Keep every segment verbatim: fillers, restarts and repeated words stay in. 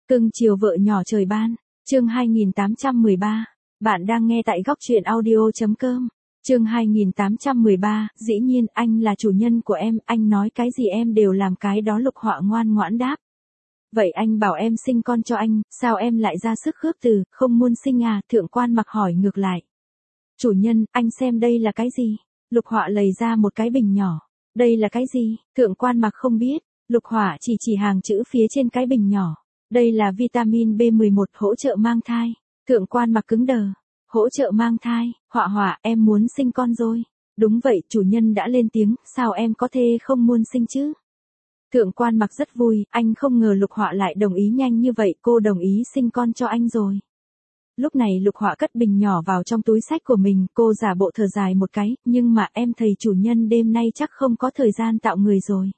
Cưng chiều vợ nhỏ trời ban, chương hai nghìn tám trăm mười ba. Bạn đang nghe tại góc truyện audio chấm com. Chương hai nghìn tám trăm mười ba, dĩ nhiên anh là chủ nhân của em, anh nói cái gì em đều làm cái đó. Lục Họa ngoan ngoãn đáp. Vậy anh bảo em sinh con cho anh, sao em lại ra sức khước từ, không muốn sinh à? Thượng quan Mặc hỏi ngược lại. Chủ nhân, anh xem đây là cái gì? Lục Họa lấy ra một cái bình nhỏ. Đây là cái gì? Thượng quan Mặc không biết. Lục Họa chỉ chỉ hàng chữ phía trên cái bình nhỏ. Đây là vitamin B mười một hỗ trợ mang thai. Thượng quan Mặc cứng đờ. Hỗ trợ mang thai, Họa Họa, em muốn sinh con rồi. Đúng vậy, chủ nhân đã lên tiếng, sao em có thể không muốn sinh chứ? Thượng quan Mặc rất vui, anh không ngờ Lục Họa lại đồng ý nhanh như vậy, cô đồng ý sinh con cho anh rồi. Lúc này Lục Họa cất bình nhỏ vào trong túi xách của mình, cô giả bộ thở dài một cái, nhưng mà em thầy chủ nhân đêm nay chắc không có thời gian tạo người rồi.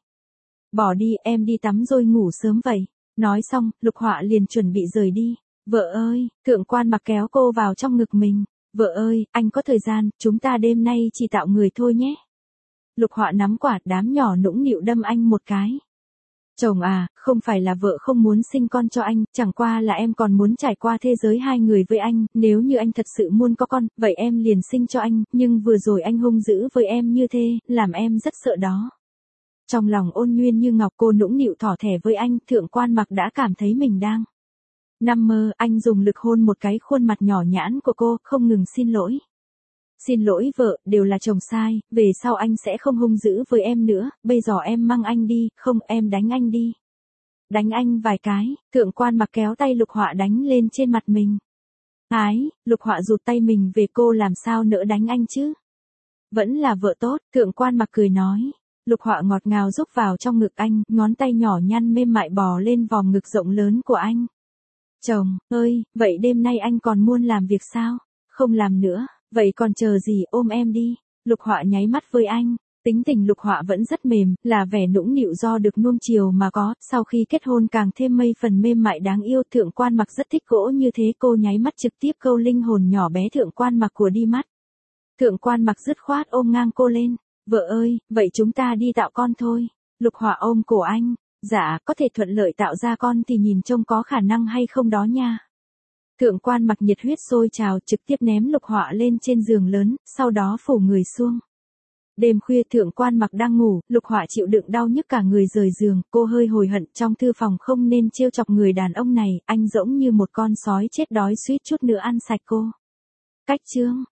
Bỏ đi, em đi tắm rồi ngủ sớm vậy. Nói xong, Lục Họa liền chuẩn bị rời đi. Vợ ơi, Thượng quan Mặc kéo cô vào trong ngực mình. Vợ ơi, anh có thời gian, chúng ta đêm nay chỉ tạo người thôi nhé. Lục Họa nắm quạt đám nhỏ nũng nịu đâm anh một cái. Chồng à, không phải là vợ không muốn sinh con cho anh, chẳng qua là em còn muốn trải qua thế giới hai người với anh, nếu như anh thật sự muốn có con, vậy em liền sinh cho anh, nhưng vừa rồi anh hung dữ với em như thế, làm em rất sợ đó. Trong lòng ôn nhuyên như ngọc, cô nũng nịu thỏ thẻ với anh, Thượng quan Mặc đã cảm thấy mình đang nằm mơ. Anh dùng lực hôn một cái khuôn mặt nhỏ nhãn của cô, không ngừng xin lỗi. Xin lỗi vợ, đều là chồng sai, về sau anh sẽ không hung dữ với em nữa, bây giờ em mang anh đi, không em đánh anh đi. Đánh anh vài cái, Thượng quan Mặc kéo tay Lục Họa đánh lên trên mặt mình. Ái, Lục Họa rụt tay mình về, cô làm sao nỡ đánh anh chứ? Vẫn là vợ tốt, Thượng quan Mặc cười nói. Lục Họa ngọt ngào rúc vào trong ngực anh, ngón tay nhỏ nhăn mềm mại bò lên vòng ngực rộng lớn của anh. Chồng, ơi, vậy đêm nay anh còn muốn làm việc sao? Không làm nữa, vậy còn chờ gì, ôm em đi. Lục Họa nháy mắt với anh, tính tình Lục Họa vẫn rất mềm, là vẻ nũng nịu do được nuông chiều mà có, sau khi kết hôn càng thêm mây phần mềm mại đáng yêu. Thượng quan Mặc rất thích gỗ như thế, cô nháy mắt trực tiếp câu linh hồn nhỏ bé Thượng quan Mặc của đi mắt. Thượng quan Mặc dứt khoát ôm ngang cô lên. Vợ ơi, vậy chúng ta đi tạo con thôi. Lục Họa ôm cổ anh. Dạ, có thể thuận lợi tạo ra con thì nhìn trông có khả năng hay không đó nha. Thượng quan Mặc nhiệt huyết sôi trào, trực tiếp ném Lục Họa lên trên giường lớn, sau đó phủ người xuống. Đêm khuya Thượng quan Mặc đang ngủ, Lục Họa chịu đựng đau nhức cả người rời giường, cô hơi hối hận trong thư phòng không nên trêu chọc người đàn ông này, anh giống như một con sói chết đói suýt chút nữa ăn sạch cô. Cách chương